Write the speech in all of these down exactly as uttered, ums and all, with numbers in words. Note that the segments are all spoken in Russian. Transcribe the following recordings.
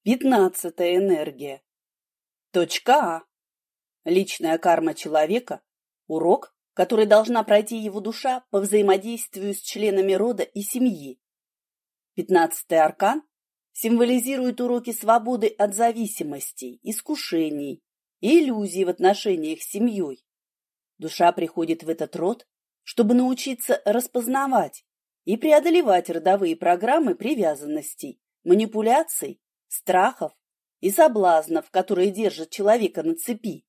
Пятнадцатая энергия. Точка А. Личная карма человека – урок, который должна пройти его душа по взаимодействию с членами рода и семьи. Пятнадцатый аркан символизирует уроки свободы от зависимостей, искушений и иллюзий в отношениях с семьей. Душа приходит в этот род, чтобы научиться распознавать и преодолевать родовые программы привязанностей, манипуляций, страхов и соблазнов, которые держат человека на цепи.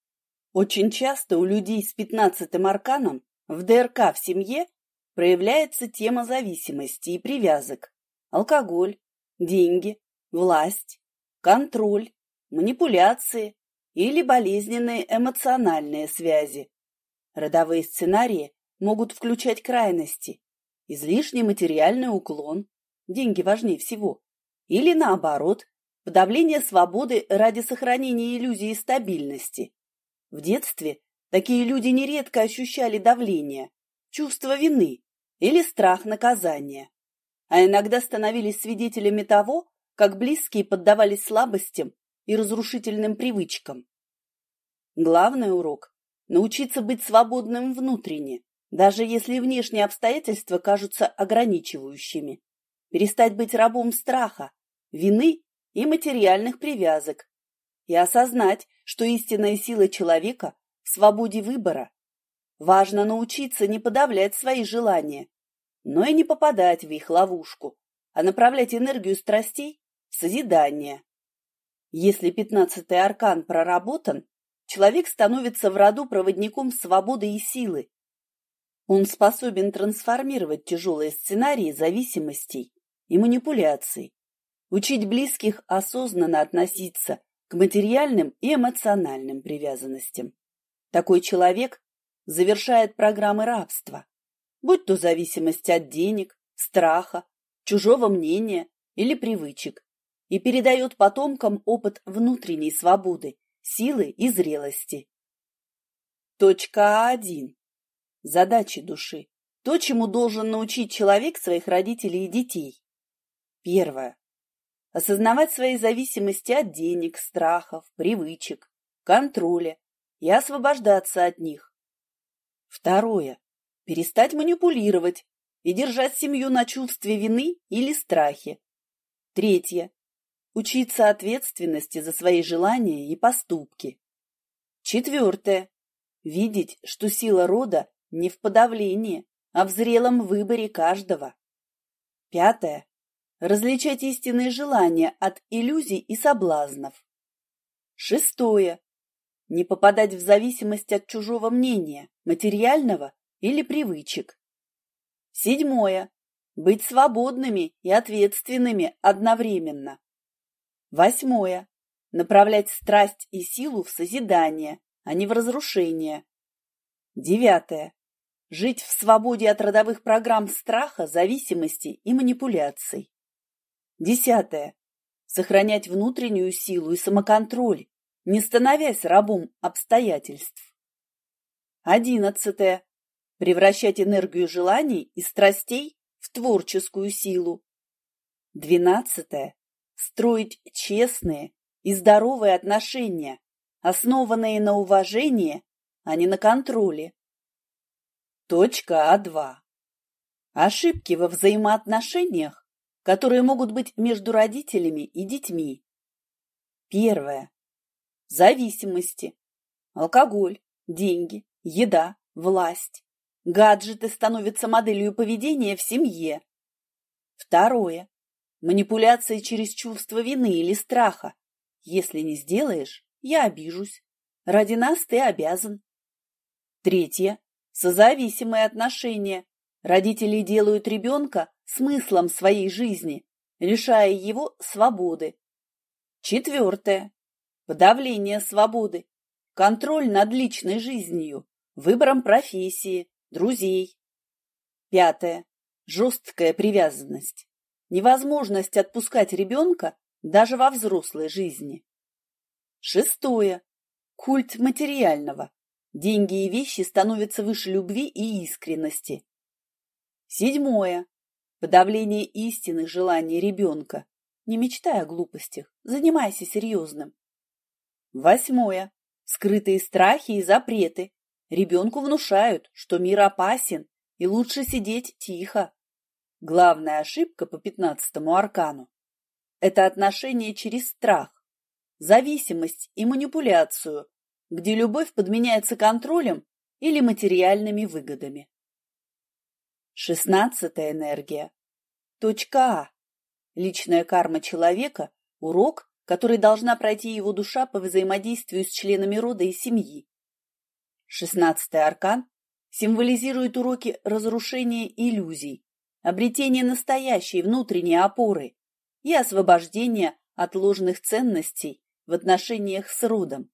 Очень часто у людей с пятнадцатым арканом в ДРК в семье проявляется тема зависимости и привязок: алкоголь, деньги, власть, контроль, манипуляции или болезненные эмоциональные связи. Родовые сценарии могут включать крайности: излишний материальный уклон, деньги важнее всего, или наоборот, подавление свободы ради сохранения иллюзии стабильности. В детстве такие люди нередко ощущали давление, чувство вины или страх наказания, а иногда становились свидетелями того, как близкие поддавались слабостям и разрушительным привычкам. Главный урок – научиться быть свободным внутренне, даже если внешние обстоятельства кажутся ограничивающими, перестать быть рабом страха, вины и материальных привязок и осознать, что истинная сила человека в свободе выбора. Важно научиться не подавлять свои желания, но и не попадать в их ловушку, а направлять энергию страстей в созидание. Если пятнадцатый аркан проработан, человек становится в роду проводником свободы и силы. Он способен трансформировать тяжелые сценарии зависимостей и манипуляций, учить близких осознанно относиться к материальным и эмоциональным привязанностям. Такой человек завершает программы рабства, будь то зависимость от денег, страха, чужого мнения или привычек, и передает потомкам опыт внутренней свободы, силы и зрелости. Точка А1. Задачи души. То, чему должен научить человек своих родителей и детей. Первое. Осознавать свои зависимости от денег, страхов, привычек, контроля и освобождаться от них. Второе. Перестать манипулировать и держать семью на чувстве вины или страхе. Третье. Учиться ответственности за свои желания и поступки. Четвертое. Видеть, что сила рода не в подавлении, а в зрелом выборе каждого. Пятое. Различать истинные желания от иллюзий и соблазнов. Шестое. Не попадать в зависимость от чужого мнения, материального или привычек. Седьмое. Быть свободными и ответственными одновременно. Восьмое. Направлять страсть и силу в созидание, а не в разрушение. Девятое. Жить в свободе от родовых программ страха, зависимости и манипуляций. Десятое. Сохранять внутреннюю силу и самоконтроль, не становясь рабом обстоятельств. Одиннадцатое. Превращать энергию желаний и страстей в творческую силу. Двенадцатое. Строить честные и здоровые отношения, основанные на уважении, а не на контроле. Точка А2. Ошибки во взаимоотношениях, которые могут быть между родителями и детьми. Первое. Зависимости. Алкоголь, деньги, еда, власть. Гаджеты становятся моделью поведения в семье. Второе. Манипуляции через чувство вины или страха. Если не сделаешь, я обижусь. Ради нас ты обязан. Третье. Созависимые отношения. Родители делают ребенка смыслом своей жизни, лишая его свободы. Четвертое. Подавление свободы. Контроль над личной жизнью, выбором профессии, друзей. Пятое. Жесткая привязанность. Невозможность отпускать ребенка даже во взрослой жизни. Шестое. Культ материального. Деньги и вещи становятся выше любви и искренности. Седьмое. Подавление истинных желаний ребенка, Не мечтай о глупостях, занимайся серьезным. Восьмое. Скрытые страхи и запреты. Ребенку внушают, что мир опасен и лучше сидеть тихо. Главная ошибка по пятнадцатому аркану – это отношение через страх, зависимость и манипуляцию, где любовь подменяется контролем или материальными выгодами. Шестнадцатая энергия. Точка А. Личная карма человека – урок, который должна пройти его душа по взаимодействию с членами рода и семьи. Шестнадцатый аркан символизирует уроки разрушения иллюзий, обретения настоящей внутренней опоры и освобождения от ложных ценностей в отношениях с родом.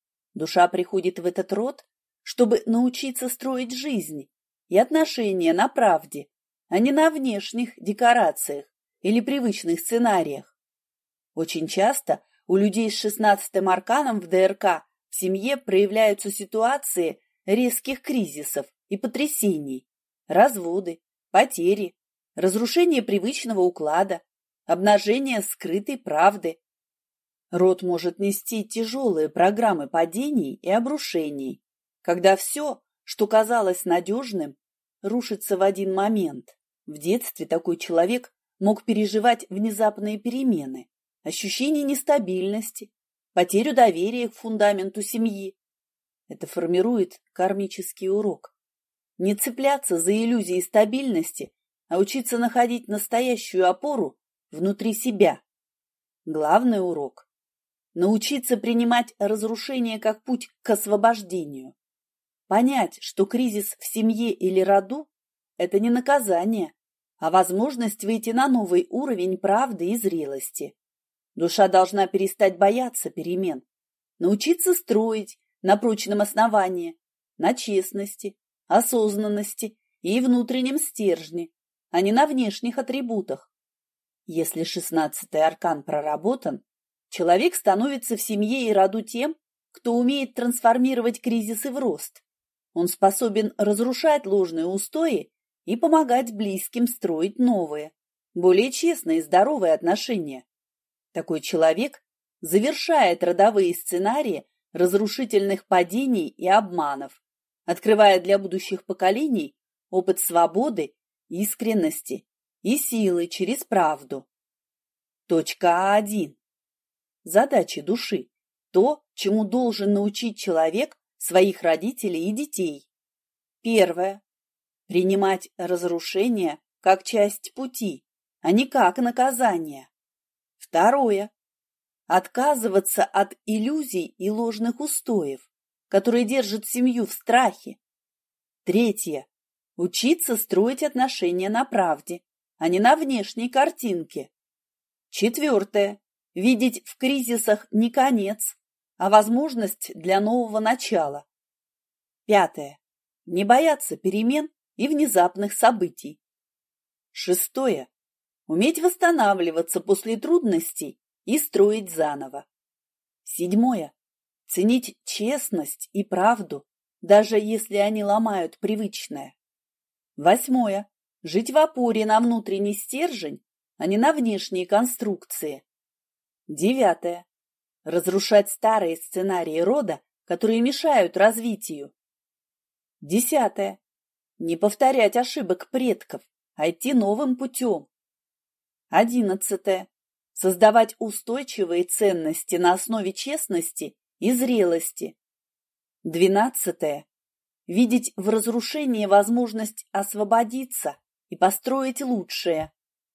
Душа приходит в этот род, чтобы научиться строить жизнь и отношения на правде, а не на внешних декорациях или привычных сценариях. Очень часто у людей с шестнадцатым арканом в ДРК в семье проявляются ситуации резких кризисов и потрясений, разводы, потери, разрушение привычного уклада, обнажение скрытой правды. Род может нести тяжелые программы падений и обрушений, когда все, что казалось надежным, рушится в один момент. В детстве такой человек мог переживать внезапные перемены, ощущение нестабильности, потерю доверия к фундаменту семьи. Это формирует кармический урок. Не цепляться за иллюзии стабильности, а учиться находить настоящую опору внутри себя. Главный урок – научиться принимать разрушение как путь к освобождению. Понять, что кризис в семье или роду – это не наказание, а возможность выйти на новый уровень правды и зрелости. Душа должна перестать бояться перемен, научиться строить на прочном основании, на честности, осознанности и внутреннем стержне, а не на внешних атрибутах. Если шестнадцатый аркан проработан, человек становится в семье и роду тем, кто умеет трансформировать кризисы в рост. Он способен разрушать ложные устои и помогать близким строить новые, более честные и здоровые отношения. Такой человек завершает родовые сценарии разрушительных падений и обманов, открывая для будущих поколений опыт свободы, искренности и силы через правду. Точка один. Задачи души – то, чему должен научить человек своих родителей и детей. Первое. Принимать разрушение как часть пути, а не как наказание. Второе. Отказываться от иллюзий и ложных устоев, которые держат семью в страхе. Третье. Учиться строить отношения на правде, а не на внешней картинке. Четвертое. Видеть в кризисах не конец, а возможность для нового начала. Пятое. Не бояться перемен и внезапных событий. Шестое. Уметь восстанавливаться после трудностей и строить заново. Седьмое. Ценить честность и правду, даже если они ломают привычное. Восьмое. Жить в опоре на внутренний стержень, а не на внешние конструкции. Девятое. Разрушать старые сценарии рода, которые мешают развитию. Десятое. Не повторять ошибок предков, а идти новым путем. Одиннадцатое. Создавать устойчивые ценности на основе честности и зрелости. Двенадцатое. Видеть в разрушении возможность освободиться и построить лучшее.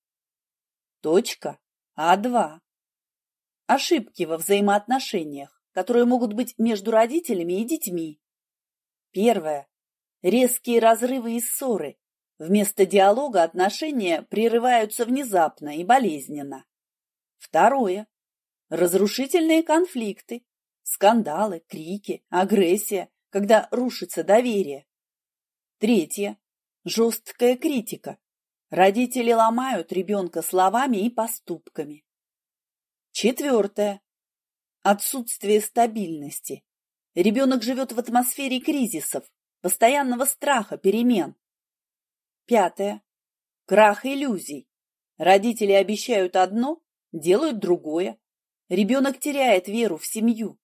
Точка А два. Ошибки во взаимоотношениях, которые могут быть между родителями и детьми. Первое. Резкие разрывы и ссоры. Вместо диалога отношения прерываются внезапно и болезненно. Второе. Разрушительные конфликты, скандалы, крики, агрессия, когда рушится доверие. Третье. Жесткая критика. Родители ломают ребенка словами и поступками. Четвертое. Отсутствие стабильности. Ребенок живет в атмосфере кризисов, постоянного страха перемен. Пятое. Крах иллюзий. Родители обещают одно, делают другое. Ребенок теряет веру в семью.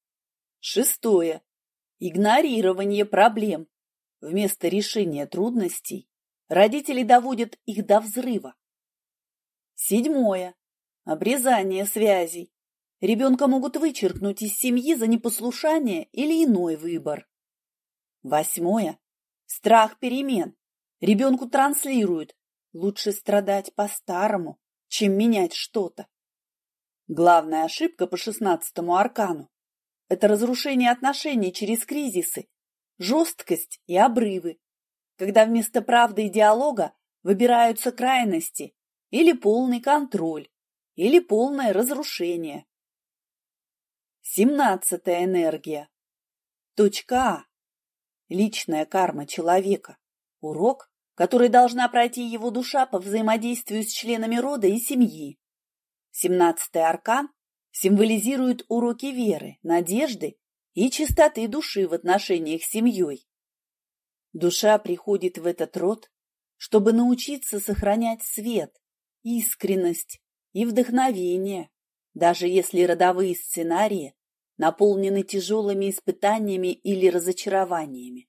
Шестое. Игнорирование проблем. Вместо решения трудностей родители доводят их до взрыва. Седьмое. Обрезание связей. Ребенка могут вычеркнуть из семьи за непослушание или иной выбор. Восьмое. Страх перемен. Ребенку транслируют: лучше страдать по-старому, чем менять что-то. Главная ошибка по шестнадцатому аркану – это разрушение отношений через кризисы, жесткость и обрывы, когда вместо правды и диалога выбираются крайности или полный контроль, или полное разрушение. Семнадцатая энергия. Точка А. Личная карма человека. Урок, который должна пройти его душа по взаимодействию с членами рода и семьи. Семнадцатый аркан символизирует уроки веры, надежды и чистоты души в отношениях с семьей. Душа приходит в этот род, чтобы научиться сохранять свет, искренность и вдохновение, даже если родовые сценарии наполнены тяжелыми испытаниями или разочарованиями.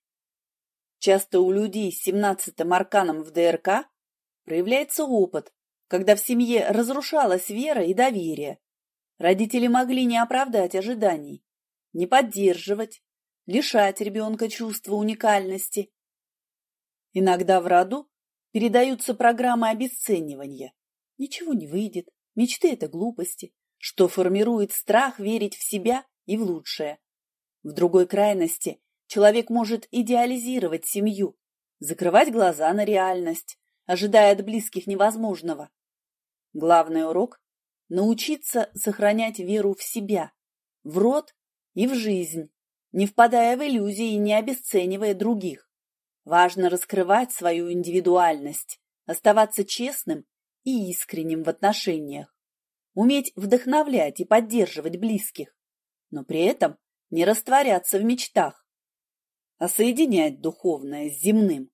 Часто у людей с семнадцатым арканом в ДРК проявляется опыт, когда в семье разрушалась вера и доверие. Родители могли не оправдать ожиданий, не поддерживать, лишать ребенка чувства уникальности. Иногда в роду передаются программы обесценивания. Ничего не выйдет, мечты – это глупости, что формирует страх верить в себя и в лучшее. В другой крайности человек может идеализировать семью, закрывать глаза на реальность, ожидая от близких невозможного. Главный урок – научиться сохранять веру в себя, в род и в жизнь, не впадая в иллюзии и не обесценивая других. Важно раскрывать свою индивидуальность, оставаться честным и искренним в отношениях, уметь вдохновлять и поддерживать близких, но при этом не растворяться в мечтах, а соединять духовное с земным.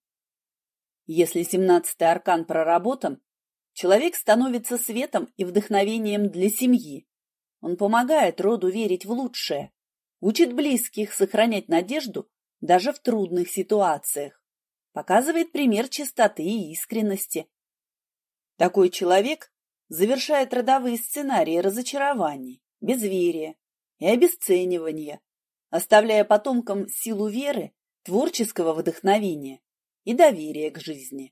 Если семнадцатый аркан проработан, человек становится светом и вдохновением для семьи. Он помогает роду верить в лучшее, учит близких сохранять надежду даже в трудных ситуациях, показывает пример чистоты и искренности. Такой человек завершает родовые сценарии разочарований, безверия и обесценивания, оставляя потомкам силу веры, творческого вдохновения и доверия к жизни.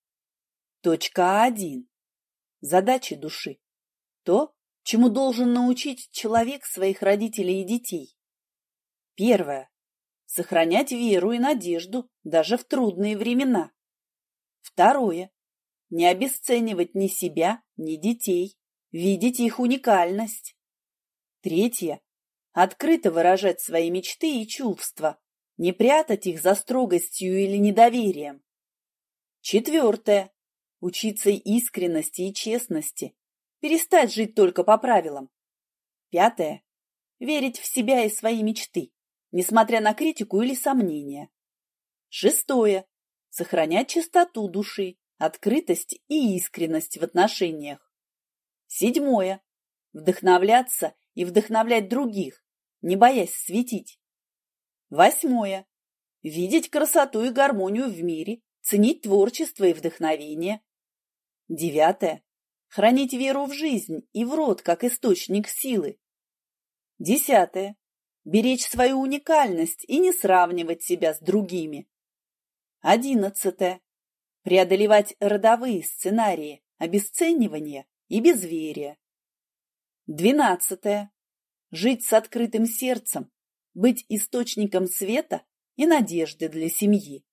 Точка один. Задачи души. То, чему должен научить человек своих родителей и детей. Первое. Сохранять веру и надежду даже в трудные времена. Второе. Не обесценивать ни себя, ни детей, видеть их уникальность. Третье. Открыто выражать свои мечты и чувства, не прятать их за строгостью или недоверием. Четвертое. Учиться искренности и честности, перестать жить только по правилам. Пятое. Верить в себя и свои мечты, несмотря на критику или сомнения. Шестое. Сохранять чистоту души, открытость и искренность в отношениях. Седьмое. Вдохновляться и вдохновлять других, не боясь светить. Восьмое. Видеть красоту и гармонию в мире, ценить творчество и вдохновение. Девятое. Хранить веру в жизнь и в род как источник силы. Десятое. Беречь свою уникальность и не сравнивать себя с другими. Одиннадцатое. Преодолевать родовые сценарии обесценивания и безверия. Двенадцатое. Жить с открытым сердцем, быть источником света и надежды для семьи.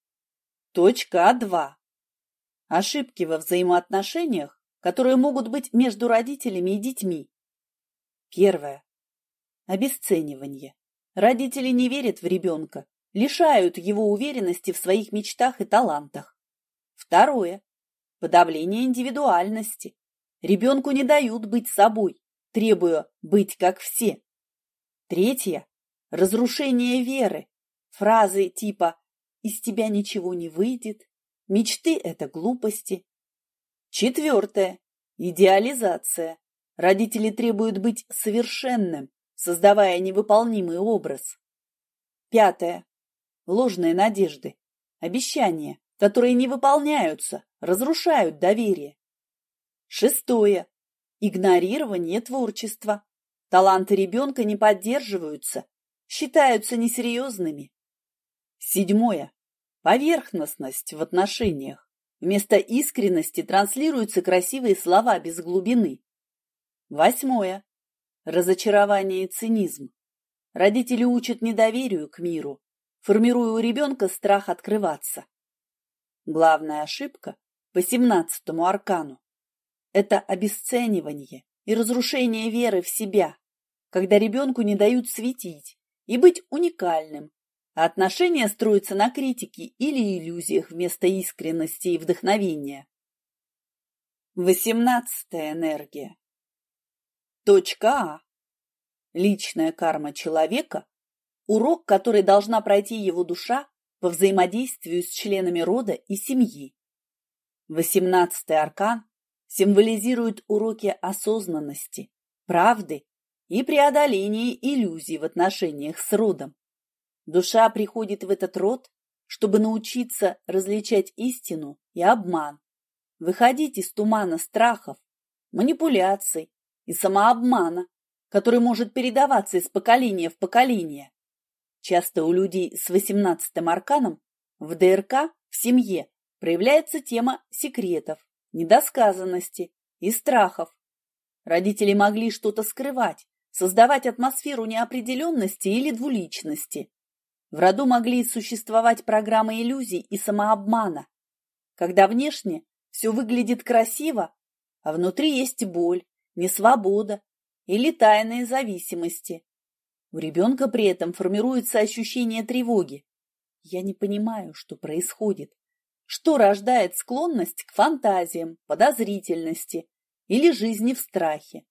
Точка два. Ошибки во взаимоотношениях, которые могут быть между родителями и детьми. Первое. Обесценивание. Родители не верят в ребенка, лишают его уверенности в своих мечтах и талантах. Второе. Подавление индивидуальности. Ребенку не дают быть собой, требуя быть как все. Третье. Разрушение веры. Фразы типа «из тебя ничего не выйдет», «мечты – это глупости». Четвертое. Идеализация. Родители требуют быть совершенным, создавая невыполнимый образ. Пятое. Ложные надежды, обещания, которые не выполняются, разрушают доверие. Шестое. Игнорирование творчества. Таланты ребенка не поддерживаются, считаются несерьезными. Седьмое. Поверхностность в отношениях. Вместо искренности транслируются красивые слова без глубины. Восьмое. Разочарование и цинизм. Родители учат недоверию к миру, формируя у ребенка страх открываться. Главная ошибка по семнадцатому аркану – это обесценивание и разрушение веры в себя, когда ребенку не дают светить и быть уникальным, а отношения строятся на критике или иллюзиях вместо искренности и вдохновения. Восемнадцатая энергия. Точка А. Личная карма человека – урок, который должна пройти его душа по взаимодействию с членами рода и семьи. Восемнадцатый аркан символизирует уроки осознанности, правды и преодоления иллюзий в отношениях с родом. Душа приходит в этот род, чтобы научиться различать истину и обман, выходить из тумана страхов, манипуляций и самообмана, который может передаваться из поколения в поколение. Часто у людей с восемнадцатым арканом в ДРК в семье проявляется тема секретов, недосказанности и страхов. Родители могли что-то скрывать, создавать атмосферу неопределенности или двуличности. В роду могли существовать программы иллюзий и самообмана, когда внешне все выглядит красиво, а внутри есть боль, несвобода или тайные зависимости. У ребенка при этом формируется ощущение тревоги. Я не понимаю, что происходит, что рождает склонность к фантазиям, подозрительности или жизни в страхе.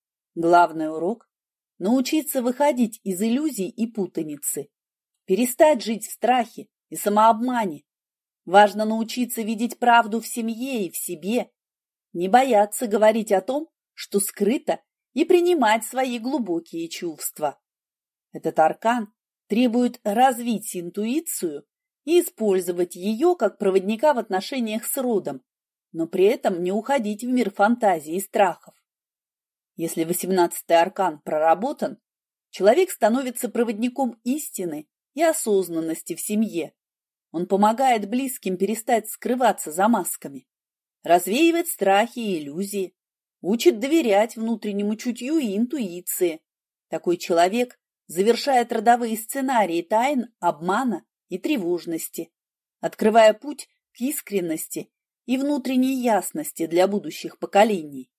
Главный урок – научиться выходить из иллюзий и путаницы, перестать жить в страхе и самообмане. Важно научиться видеть правду в семье и в себе, не бояться говорить о том, что скрыто, и принимать свои глубокие чувства. Этот аркан требует развить интуицию и использовать ее как проводника в отношениях с родом, но при этом не уходить в мир фантазий и страхов. Если восемнадцатый аркан проработан, человек становится проводником истины и осознанности в семье. Он помогает близким перестать скрываться за масками, развеивает страхи и иллюзии, учит доверять внутреннему чутью и интуиции. Такой человек завершает родовые сценарии тайн, обмана и тревожности, открывая путь к искренности и внутренней ясности для будущих поколений.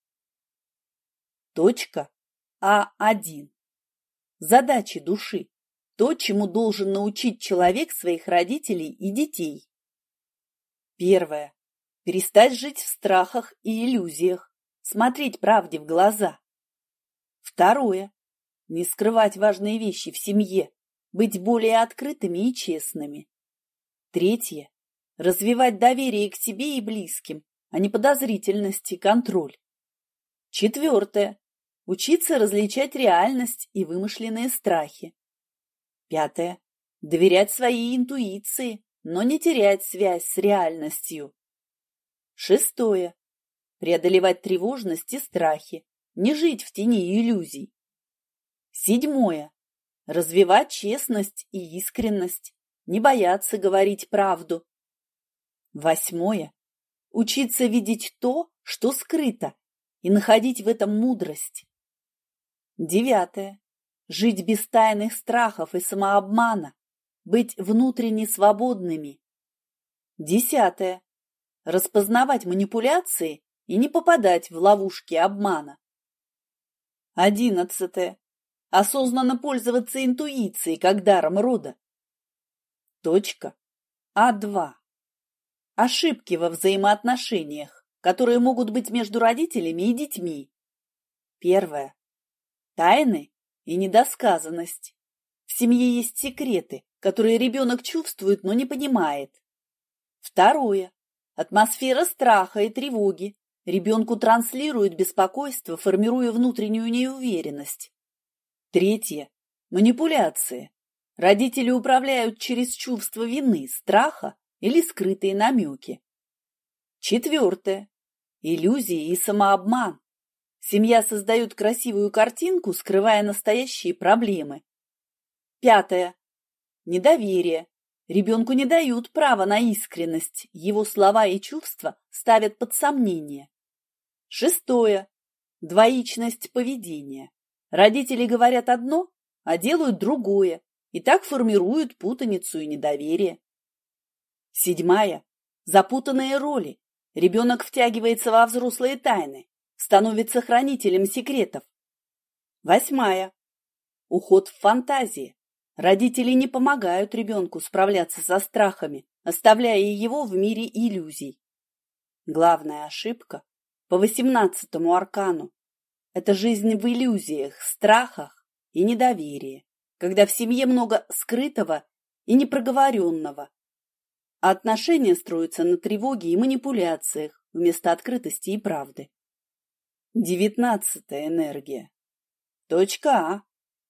Точка А один. Задачи души. То, чему должен научить человек своих родителей и детей. Первое. Перестать жить в страхах и иллюзиях. Смотреть правде в глаза. Второе. Не скрывать важные вещи в семье, быть более открытыми и честными. Третье. Развивать доверие к себе и близким, а не подозрительность и контроль. Четвертое. Учиться различать реальность и вымышленные страхи. Пятое. Доверять своей интуиции, но не терять связь с реальностью. Шестое. Преодолевать тревожность и страхи, не жить в тени иллюзий. Седьмое. Развивать честность и искренность, не бояться говорить правду. Восьмое. Учиться видеть то, что скрыто, и находить в этом мудрость. Девятое. Жить без тайных страхов и самообмана, быть внутренне свободными. Десятое. Распознавать манипуляции и не попадать в ловушки обмана. Одиннадцатое. Осознанно пользоваться интуицией как даром рода. Точка А два. Ошибки во взаимоотношениях, которые могут быть между родителями и детьми. Первое. Тайны и недосказанность. В семье есть секреты, которые ребенок чувствует, но не понимает. Второе. Атмосфера страха и тревоги, Ребенку транслируют беспокойство, формируя внутреннюю неуверенность. Третье. Манипуляции. Родители управляют через чувство вины, страха или скрытые намеки. Четвертое. Иллюзии и самообман. Семья создает красивую картинку, скрывая настоящие проблемы. Пятое. Недоверие. Ребенку не дают права на искренность, его слова и чувства ставят под сомнение. Шестое. Двоичность поведения. Родители говорят одно, а делают другое, и так формируют путаницу и недоверие. Седьмая. Запутанные роли. Ребенок втягивается во взрослые тайны, становится хранителем секретов. Восьмая. Уход в фантазии. Родители не помогают ребенку справляться со страхами, оставляя его в мире иллюзий. Главная ошибка по восемнадцатому аркану – это жизнь в иллюзиях, страхах и недоверии, когда в семье много скрытого и непроговоренного, а отношения строятся на тревоге и манипуляциях вместо открытости и правды. Девятнадцатая энергия. Точка А.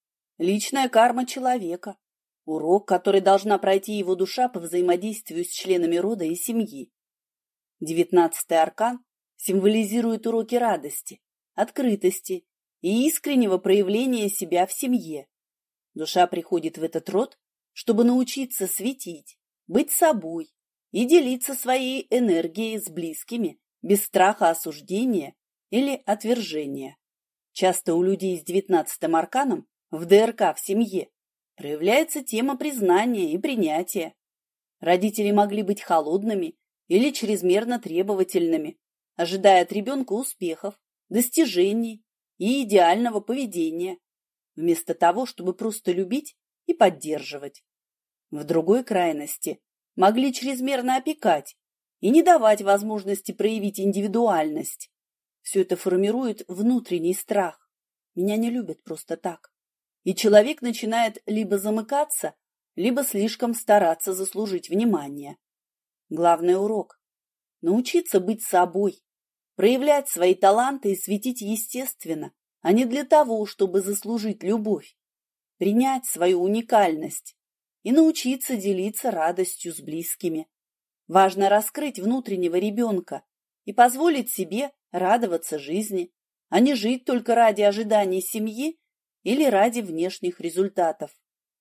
Личная карма человека. Урок, который должна пройти его душа по взаимодействию с членами рода и семьи. Девятнадцатый аркан символизирует уроки радости, открытости и искреннего проявления себя в семье. Душа приходит в этот род, чтобы научиться светить, быть собой и делиться своей энергией с близкими без страха осуждения или отвержения. Часто у людей с девятнадцатым арканом в ДРК в семье проявляется тема признания и принятия. Родители могли быть холодными или чрезмерно требовательными, ожидая от ребенка успехов, достижений и идеального поведения, вместо того, чтобы просто любить и поддерживать. В другой крайности могли чрезмерно опекать и не давать возможности проявить индивидуальность. Все это формирует внутренний страх. Меня не любят просто так. И человек начинает либо замыкаться, либо слишком стараться заслужить внимание. Главный урок – научиться быть собой, проявлять свои таланты и светить естественно, а не для того, чтобы заслужить любовь, принять свою уникальность и научиться делиться радостью с близкими. Важно раскрыть внутреннего ребенка и позволить себе радоваться жизни, а не жить только ради ожиданий семьи или ради внешних результатов.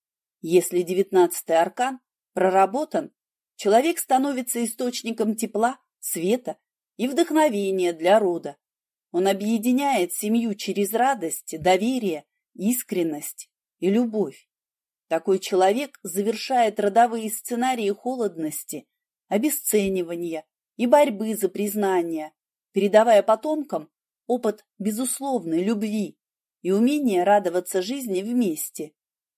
Если девятнадцатый аркан проработан, человек становится источником тепла, света и вдохновения для рода. Он объединяет семью через радость, доверие, искренность и любовь. Такой человек завершает родовые сценарии холодности, обесценивания и борьбы за признание, передавая потомкам опыт безусловной любви и умение радоваться жизни вместе.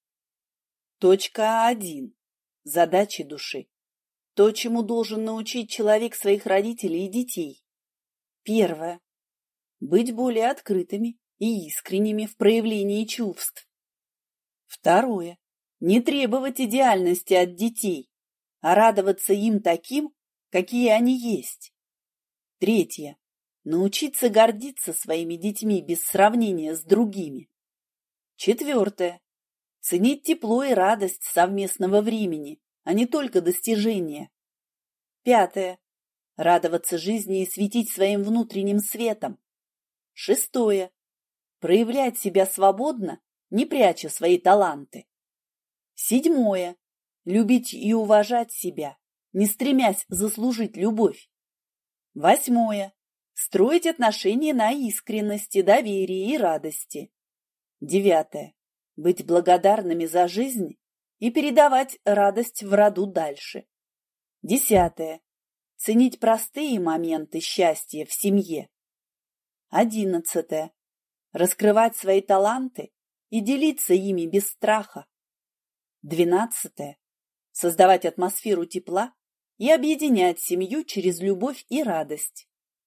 Точка один. Задачи души. То, чему должен научить человек своих родителей и детей. Первое. Быть более открытыми и искренними в проявлении чувств. Второе. Не требовать идеальности от детей, а радоваться им таким, какие они есть. Третье. Научиться гордиться своими детьми без сравнения с другими. Четвертое. Ценить тепло и радость совместного времени, а не только достижения. Пятое. Радоваться жизни и светить своим внутренним светом. Шестое. Проявлять себя свободно, не пряча свои таланты. Седьмое. Любить и уважать себя, не стремясь заслужить любовь. Восьмое. Строить отношения на искренности, доверии и радости. Девятое. Быть благодарными за жизнь и передавать радость в роду дальше. Десятое. Ценить простые моменты счастья в семье. Одиннадцатое. Раскрывать свои таланты и делиться ими без страха. Двенадцатое. Создавать атмосферу тепла и объединять семью через любовь и радость.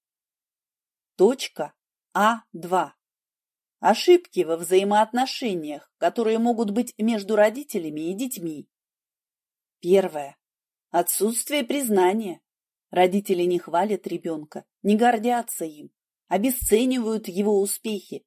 Точка А два. Ошибки во взаимоотношениях, которые могут быть между родителями и детьми. Первое. Отсутствие признания. Родители не хвалят ребенка, не гордятся им, обесценивают его успехи.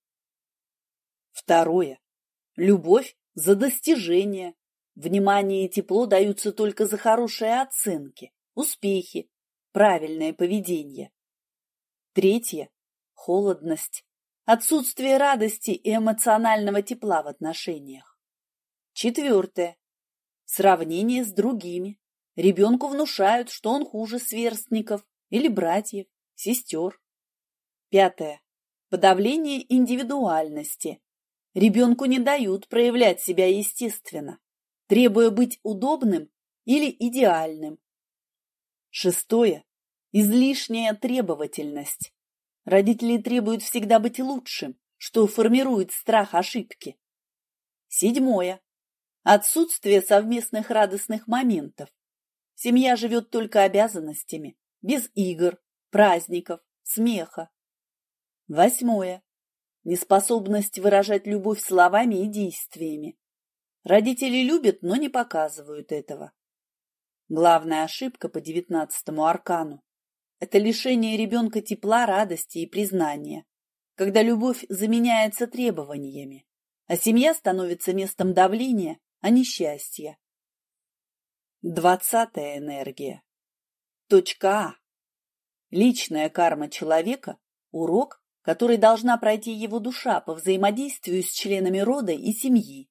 Второе. Любовь за достижения. Внимание и тепло даются только за хорошие оценки, успехи, правильное поведение. Третье. Холодность. Отсутствие радости и эмоционального тепла в отношениях. Четвертое. Сравнение с другими. Ребенку внушают, что он хуже сверстников или братьев, сестер. Пятое. Подавление индивидуальности. Ребенку не дают проявлять себя естественно, требуя быть удобным или идеальным. Шестое. Излишняя требовательность. Родители требуют всегда быть лучшим, что формирует страх ошибки. Седьмое. Отсутствие совместных радостных моментов. Семья живет только обязанностями, без игр, праздников, смеха. Восьмое. Неспособность выражать любовь словами и действиями. Родители любят, но не показывают этого. Главная ошибка по девятнадцатому аркану – это лишение ребенка тепла, радости и признания, когда любовь заменяется требованиями, а семья становится местом давления, а не счастья. Двадцатая энергия. Точка А. Личная карма человека – урок, который должна пройти его душа по взаимодействию с членами рода и семьи.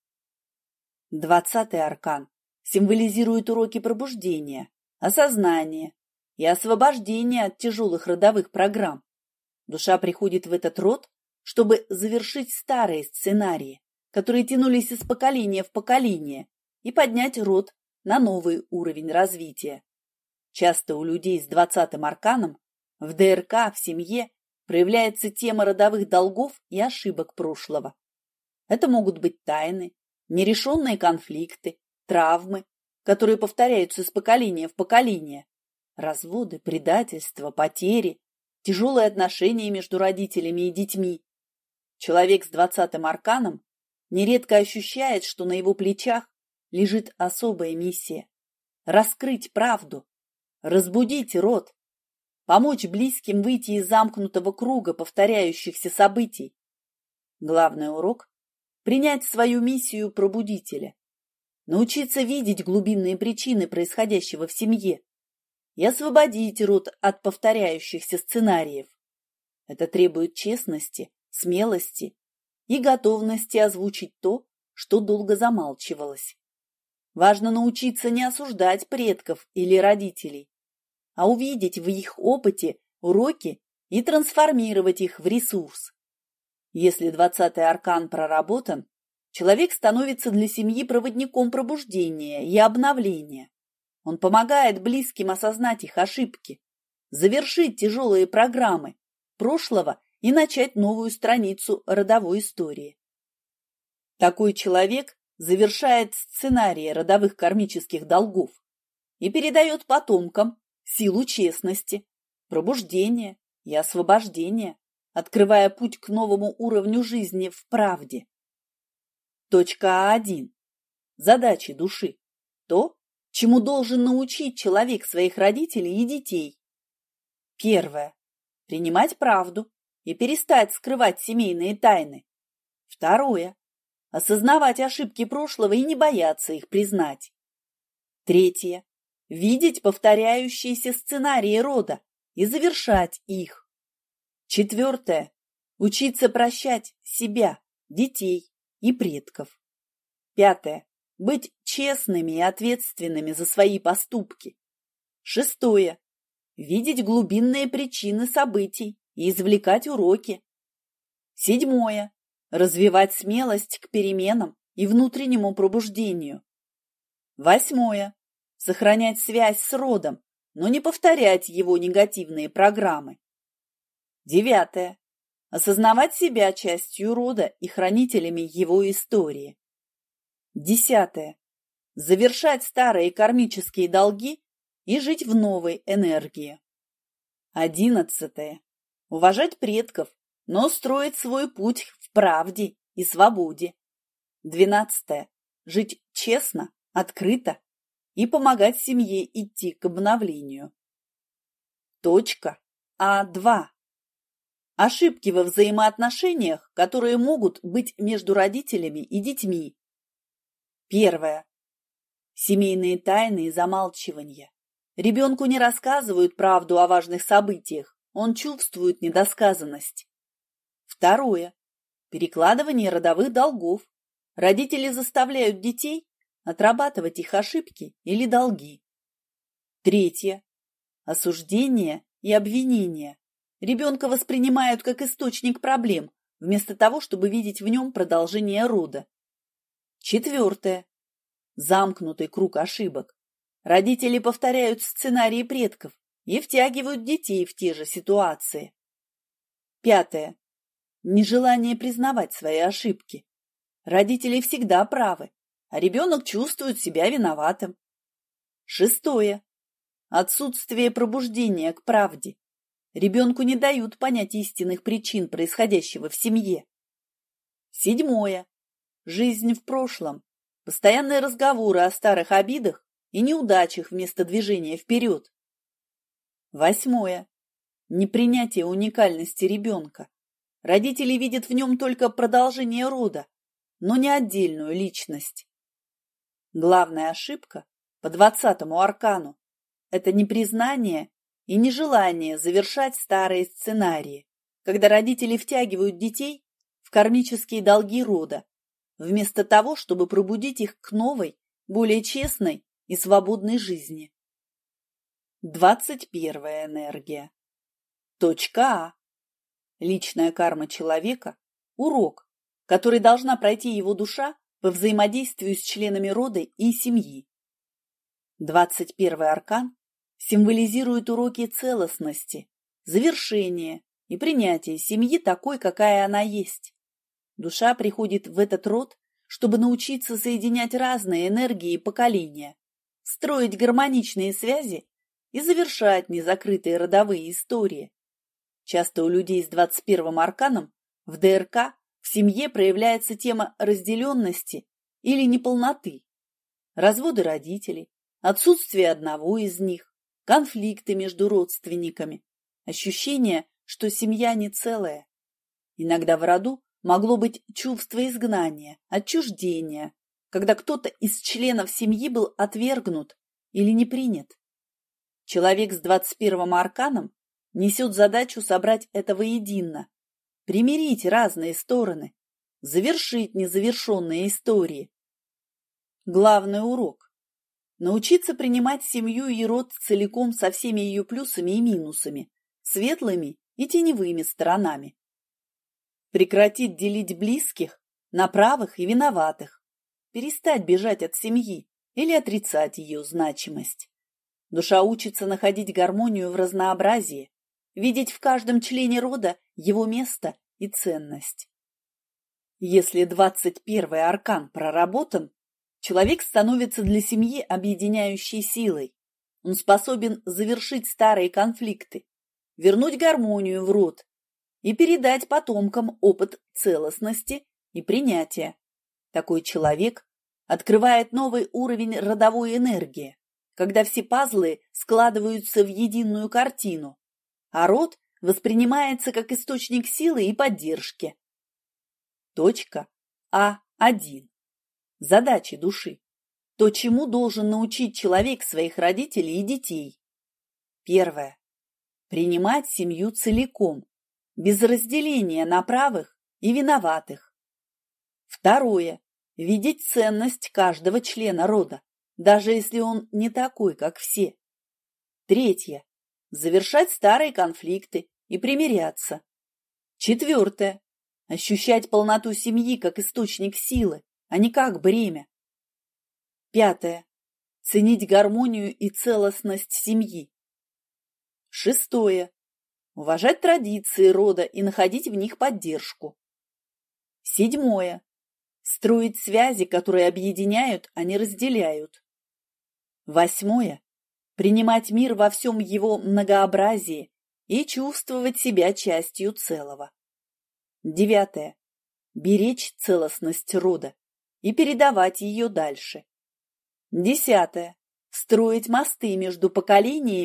Двадцатый аркан символизирует уроки пробуждения, осознания и освобождения от тяжелых родовых программ. Душа приходит в этот род, чтобы завершить старые сценарии, которые тянулись из поколения в поколение, и поднять род на новый уровень развития. Часто у людей с двадцатым арканом в ДРК в семье проявляется тема родовых долгов и ошибок прошлого. Это могут быть тайны, нерешенные конфликты, травмы, которые повторяются из поколения в поколение, разводы, предательства, потери, тяжелые отношения между родителями и детьми. Человек с двадцатым арканом нередко ощущает, что на его плечах лежит особая миссия – раскрыть правду, разбудить род, помочь близким выйти из замкнутого круга повторяющихся событий. Главный урок – принять свою миссию пробудителя, научиться видеть глубинные причины происходящего в семье и освободить род от повторяющихся сценариев. Это требует честности, смелости и готовности озвучить то, что долго замалчивалось. Важно научиться не осуждать предков или родителей, а увидеть в их опыте уроки и трансформировать их в ресурс. Если двадцатый аркан проработан, человек становится для семьи проводником пробуждения и обновления. Он помогает близким осознать их ошибки, завершить тяжелые программы прошлого и начать новую страницу родовой истории. Такой человек завершает сценарии родовых кармических долгов и передает потомкам силу честности, пробуждения и освобождения, открывая путь к новому уровню жизни в правде. Точка один. Задачи души. То, чему должен научить человек своих родителей и детей. Первое. Принимать правду и перестать скрывать семейные тайны. Второе. Осознавать ошибки прошлого и не бояться их признать. Третье. Видеть повторяющиеся сценарии рода и завершать их. Четвертое. Учиться прощать себя, детей и предков. Пятое. Быть честными и ответственными за свои поступки. Шестое. Видеть глубинные причины событий и извлекать уроки. Седьмое. Развивать смелость к переменам и внутреннему пробуждению. Восьмое. Сохранять связь с родом, но не повторять его негативные программы. Девятое. Осознавать себя частью рода и хранителями его истории. Десятое. Завершать старые кармические долги и жить в новой энергии. Одиннадцатое. Уважать предков, но строить свой путь в правде и свободе. Двенадцатое. Жить честно, открыто и помогать семье идти к обновлению. Точка А два. Ошибки во взаимоотношениях, которые могут быть между родителями и детьми. Первое. Семейные тайны и замалчивания. Ребенку не рассказывают правду о важных событиях, он чувствует недосказанность. Второе. Перекладывание родовых долгов. Родители заставляют детей отрабатывать их ошибки или долги. Третье. Осуждение и обвинение. Ребенка воспринимают как источник проблем, вместо того, чтобы видеть в нем продолжение рода. Четвертое. Замкнутый круг ошибок. Родители повторяют сценарии предков и втягивают детей в те же ситуации. Пятое. Нежелание признавать свои ошибки. Родители всегда правы, а ребенок чувствует себя виноватым. Шестое. Отсутствие пробуждения к правде. Ребенку не дают понять истинных причин происходящего в семье. Седьмое. Жизнь в прошлом. Постоянные разговоры о старых обидах и неудачах вместо движения вперед. Восьмое. Непринятие уникальности ребенка. Родители видят в нем только продолжение рода, но не отдельную личность. Главная ошибка по двадцатому аркану – это непризнание и нежелание завершать старые сценарии, когда родители втягивают детей в кармические долги рода, вместо того, чтобы пробудить их к новой, более честной и свободной жизни. Двадцать первая энергия. Точка А. Личная карма человека – урок, который должна пройти его душа по взаимодействию с членами рода и семьи. Двадцать первый аркан символизирует уроки целостности, завершения и принятия семьи такой, какая она есть. Душа приходит в этот род, чтобы научиться соединять разные энергии и поколения, строить гармоничные связи и завершать незакрытые родовые истории. Часто у людей с двадцать первым арканом в ДРК в семье проявляется тема разделенности или неполноты, разводы родителей, отсутствие одного из них, конфликты между родственниками, ощущение, что семья не целая. Иногда в роду могло быть чувство изгнания, отчуждения, когда кто-то из членов семьи был отвергнут или не принят. Человек с двадцать первым арканом несет задачу собрать это воедино, примирить разные стороны, завершить незавершенные истории. Главный урок – научиться принимать семью и род целиком со всеми ее плюсами и минусами, светлыми и теневыми сторонами. Прекратить делить близких на правых и виноватых, перестать бежать от семьи или отрицать ее значимость. Душа учится находить гармонию в разнообразии, видеть в каждом члене рода его место и ценность. Если двадцать первый аркан проработан, человек становится для семьи объединяющей силой. Он способен завершить старые конфликты, вернуть гармонию в род и передать потомкам опыт целостности и принятия. Такой человек открывает новый уровень родовой энергии, когда все пазлы складываются в единую картину, а род воспринимается как источник силы и поддержки. Точка А один. Задачи души. То, чему должен научить человек своих родителей и детей. Первое. Принимать семью целиком, без разделения на правых и виноватых. Второе. Видеть ценность каждого члена рода, даже если он не такой, как все. Третье. Завершать старые конфликты и примиряться. Четвертое. Ощущать полноту семьи как источник силы, а не как бремя. Пятое. Ценить гармонию и целостность семьи. Шестое. Уважать традиции рода и находить в них поддержку. Седьмое. Строить связи, которые объединяют, а не разделяют. Восьмое. Принимать мир во всем его многообразии и чувствовать себя частью целого. Девятое. Беречь целостность рода и передавать ее дальше. Десятое. Строить мосты между поколениями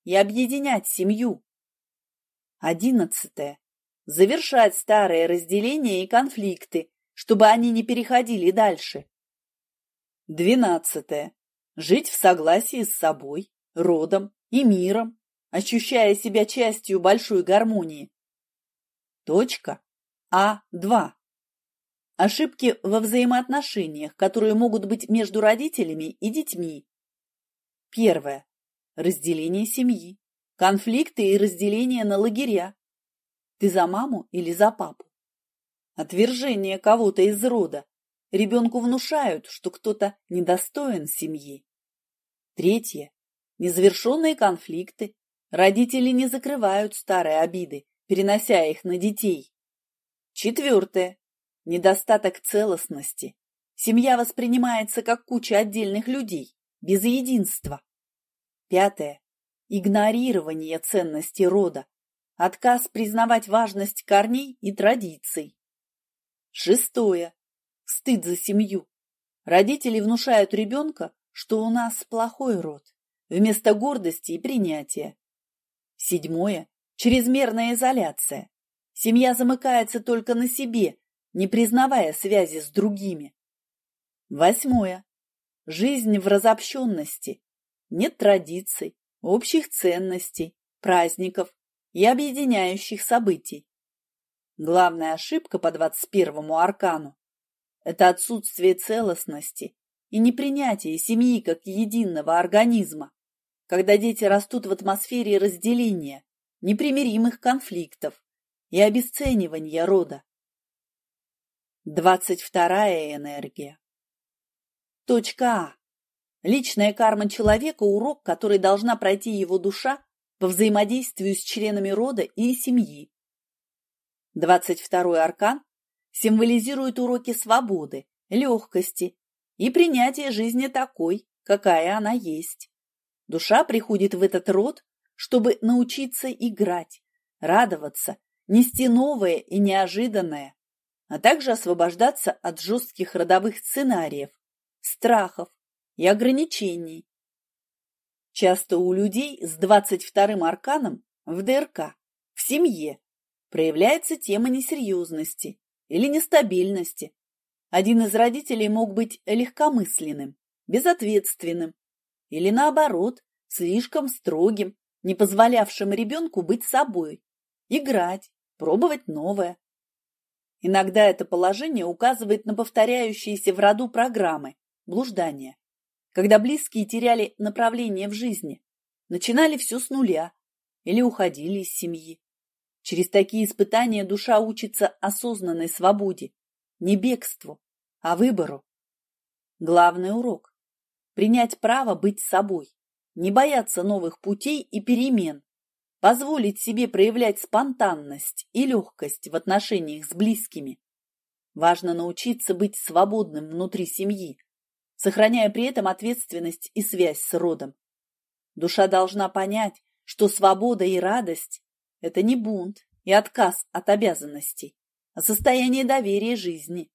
и объединять семью. Одиннадцатое. Завершать старые разделения и конфликты, чтобы они не переходили дальше. Двенадцатое. Жить в согласии с собой, родом и миром, ощущая себя частью большой гармонии. Точка А два. Ошибки во взаимоотношениях, которые могут быть между родителями и детьми. Первое. Разделение семьи. Конфликты и разделение на лагеря. Ты за маму или за папу? Отвержение кого-то из рода. Ребенку внушают, что кто-то недостоин семьи. Третье. Незавершенные конфликты. Родители не закрывают старые обиды, перенося их на детей. Четвертое. Недостаток целостности. Семья воспринимается как куча отдельных людей, без единства. Пятое. Игнорирование ценностей рода. Отказ признавать важность корней и традиций. Шестое. Стыд за семью. Родители внушают ребенка, что у нас плохой род, вместо гордости и принятия. Седьмое. Чрезмерная изоляция. Семья замыкается только на себе, не признавая связи с другими. Восьмое. Жизнь в разобщенности. Нет традиций, общих ценностей, праздников и объединяющих событий. Главная ошибка по двадцать первому аркану – это отсутствие целостности и непринятие семьи как единого организма, когда дети растут в атмосфере разделения, непримиримых конфликтов и обесценивания рода. Двадцать вторая энергия. Точка А. Личная карма человека – урок, который должна пройти его душа по взаимодействию с членами рода и семьи. Двадцать второй аркан символизирует уроки свободы, легкости и принятия жизни такой, какая она есть. Душа приходит в этот род, чтобы научиться играть, радоваться, нести новое и неожиданное, а также освобождаться от жестких родовых сценариев, страхов и ограничений. Часто у людей с двадцать вторым арканом в ДРК, в семье, проявляется тема несерьезности или нестабильности. Один из родителей мог быть легкомысленным, безответственным или, наоборот, слишком строгим, не позволявшим ребенку быть собой, играть, пробовать новое. Иногда это положение указывает на повторяющиеся в роду программы, блуждания, когда близкие теряли направление в жизни, начинали все с нуля или уходили из семьи. Через такие испытания душа учится осознанной свободе, не бегству, а выбору. Главный урок – принять право быть собой, не бояться новых путей и перемен, позволить себе проявлять спонтанность и легкость в отношениях с близкими. Важно научиться быть свободным внутри семьи, сохраняя при этом ответственность и связь с родом. Душа должна понять, что свобода и радость – это не бунт и отказ от обязанностей, а состояние доверия жизни.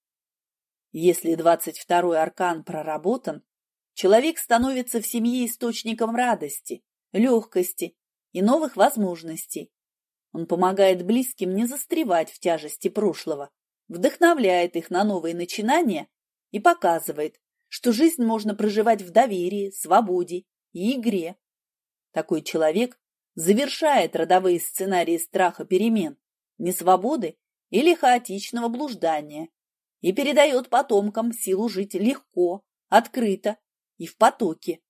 Если двадцать второй аркан проработан, человек становится в семье источником радости, легкости и новых возможностей. Он помогает близким не застревать в тяжести прошлого, вдохновляет их на новые начинания и показывает, что жизнь можно проживать в доверии, свободе и игре. Такой человек завершает родовые сценарии страха перемен, несвободы или хаотичного блуждания и передает потомкам силу жить легко, открыто и в потоке.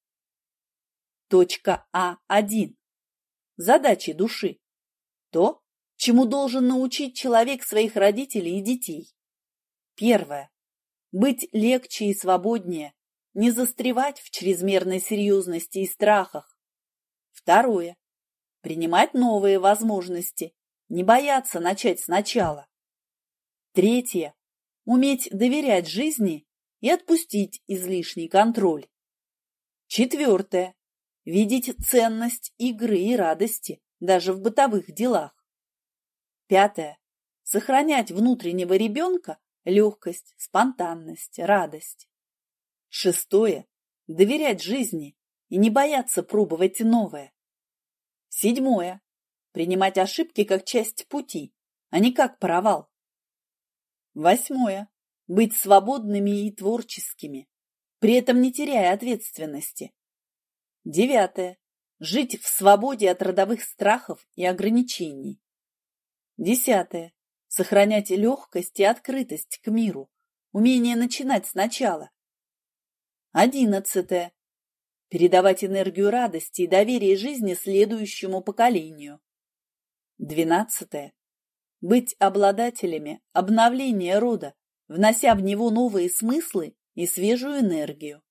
Точка А один. Задачи души. То, чему должен научить человек своих родителей и детей. Первое. Быть легче и свободнее, не застревать в чрезмерной серьезности и страхах. Второе. Принимать новые возможности, не бояться начать сначала. Третье. Уметь доверять жизни и отпустить излишний контроль. Четвертое. Видеть ценность игры и радости даже в бытовых делах. Пятое. Сохранять внутреннего ребенка легкость, спонтанность, радость. Шестое. Доверять жизни и не бояться пробовать новое. Седьмое. Принимать ошибки как часть пути, а не как провал. Восьмое. Быть свободными и творческими, при этом не теряя ответственности. Девятое. Жить в свободе от родовых страхов и ограничений. Десятое. Сохранять легкость и открытость к миру, умение начинать сначала. Одиннадцатое. Передавать энергию радости и доверия жизни следующему поколению. Двенадцатое. Быть обладателями обновления рода, внося в него новые смыслы и свежую энергию.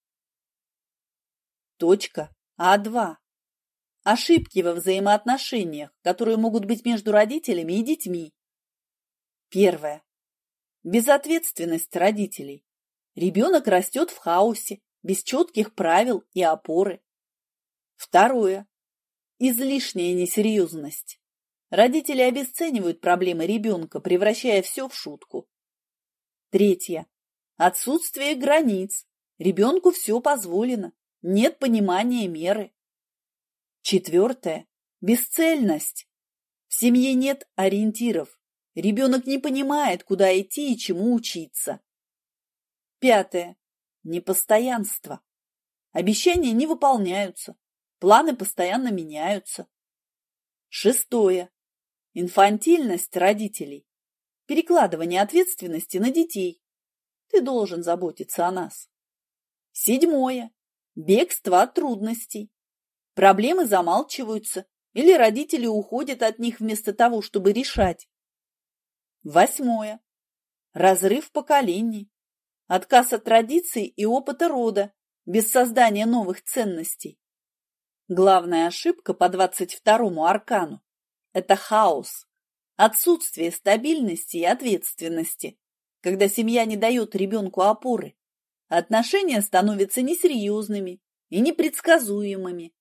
Точка А два. Ошибки во взаимоотношениях, которые могут быть между родителями и детьми. Первое. Безответственность родителей. Ребенок растет в хаосе, без четких правил и опоры. Второе. Излишняя несерьезность. Родители обесценивают проблемы ребенка, превращая все в шутку. Третье. Отсутствие границ. Ребенку все позволено. Нет понимания меры. Четвертое. Бесцельность. В семье нет ориентиров. Ребенок не понимает, куда идти и чему учиться. Пятое. Непостоянство. Обещания не выполняются. Планы постоянно меняются. Шестое. Инфантильность родителей. Перекладывание ответственности на детей. Ты должен заботиться о нас. Седьмое. Бегство от трудностей. Проблемы замалчиваются, или родители уходят от них вместо того, чтобы решать. Восьмое. Разрыв поколений. Отказ от традиций и опыта рода, без создания новых ценностей. Главная ошибка по двадцать второму аркану – это хаос, отсутствие стабильности и ответственности, когда семья не дает ребенку опоры. Отношения становятся несерьезными и непредсказуемыми.